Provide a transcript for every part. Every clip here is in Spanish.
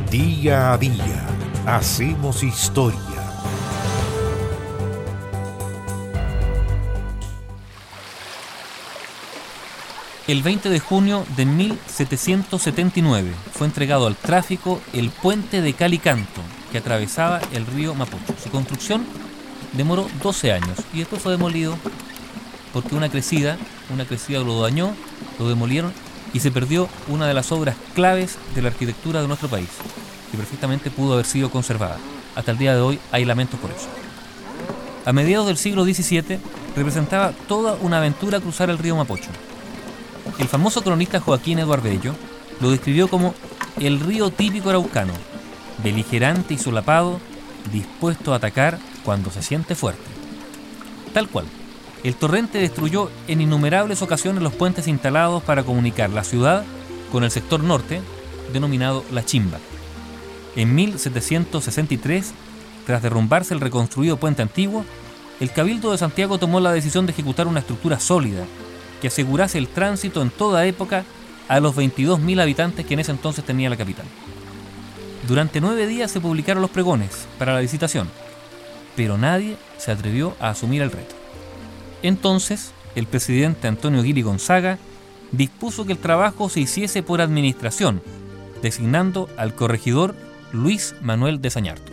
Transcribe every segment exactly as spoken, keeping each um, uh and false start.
Día a día hacemos historia. El veinte de junio de mil setecientos setenta y nueve fue entregado al tráfico el puente de Calicanto, que atravesaba el río Mapocho. Su construcción demoró doce años y después fue demolido porque una crecida, una crecida lo dañó, lo demolieron y se perdió una de las obras claves de la arquitectura de nuestro país, que perfectamente pudo haber sido conservada. Hasta el día de hoy hay lamentos por eso. A mediados del siglo diecisiete representaba toda una aventura cruzar el río Mapocho. El famoso cronista Joaquín Eduardo Bello lo describió como el río típico araucano, beligerante y solapado, dispuesto a atacar cuando se siente fuerte. Tal cual, el torrente destruyó en innumerables ocasiones los puentes instalados para comunicar la ciudad con el sector norte, denominado La Chimba. En mil setecientos sesenta y tres, tras derrumbarse el reconstruido puente antiguo, el Cabildo de Santiago tomó la decisión de ejecutar una estructura sólida que asegurase el tránsito en toda época a los veintidós mil habitantes que en ese entonces tenía la capital. Durante nueve días se publicaron los pregones para la licitación, pero nadie se atrevió a asumir el reto. Entonces, el presidente Antonio Guiri Gonzaga dispuso que el trabajo se hiciese por administración, designando al corregidor Luis Manuel de Sañartu.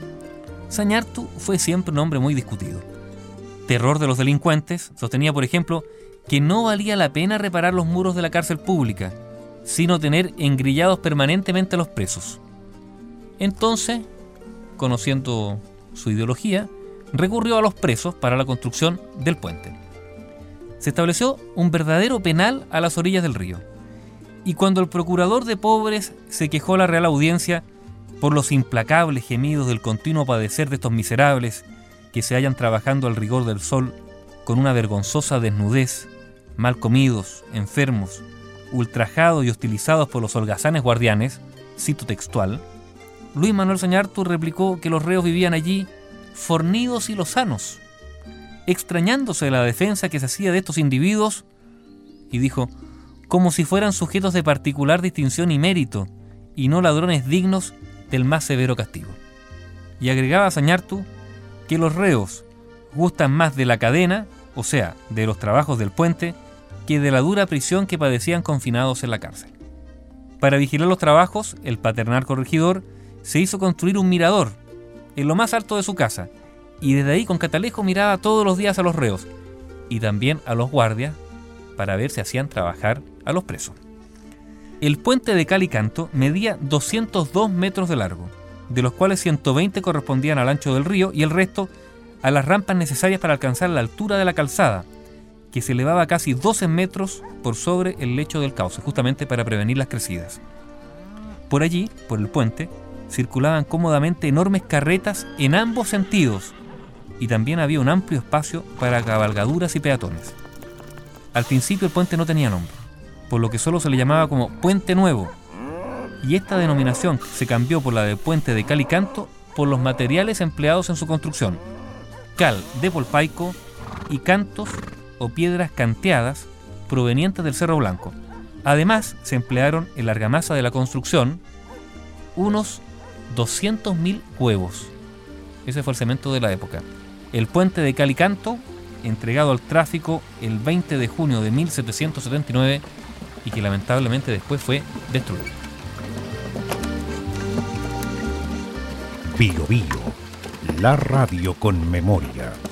Sañartu fue siempre un hombre muy discutido. Terror de los delincuentes, sostenía, por ejemplo, que no valía la pena reparar los muros de la cárcel pública, sino tener engrillados permanentemente a los presos. Entonces, conociendo su ideología, recurrió a los presos para la construcción del puente. Se estableció un verdadero penal a las orillas del río, y cuando el procurador de pobres se quejó a la Real Audiencia por los implacables gemidos del continuo padecer de estos miserables que se hallan trabajando al rigor del sol con una vergonzosa desnudez, mal comidos, enfermos, ultrajados y hostilizados por los holgazanes guardianes, cito textual, Luis Manuel Sañartu replicó que los reos vivían allí fornidos y lozanos, extrañándose de la defensa que se hacía de estos individuos, y dijo, como si fueran sujetos de particular distinción y mérito, y no ladrones dignos del más severo castigo. Y agregaba Sañartu que los reos gustan más de la cadena, o sea, de los trabajos del puente, que de la dura prisión que padecían confinados en la cárcel. Para vigilar los trabajos, el paternal corregidor se hizo construir un mirador en lo más alto de su casa, y desde ahí con catalejo miraba todos los días a los reos, y también a los guardias, para ver si hacían trabajar a los presos. El puente de Calicanto medía doscientos dos metros de largo, de los cuales ciento veinte correspondían al ancho del río y el resto a las rampas necesarias para alcanzar la altura de la calzada, que se elevaba casi doce metros por sobre el lecho del cauce, justamente para prevenir las crecidas. Por allí, por el puente, circulaban cómodamente enormes carretas en ambos sentidos, y también había un amplio espacio para cabalgaduras y peatones. Al principio el puente no tenía nombre, por lo que solo se le llamaba como Puente Nuevo, y esta denominación se cambió por la de Puente de Calicanto por los materiales empleados en su construcción: cal de Polpaico y cantos o piedras canteadas provenientes del Cerro Blanco. Además, se emplearon en la argamasa de la construcción unos doscientos mil huevos. Ese fue el cemento de la época. El puente de Calicanto, entregado al tráfico el veinte de junio de mil setecientos setenta y nueve y que lamentablemente después fue destruido. Bio Bio, la radio con memoria.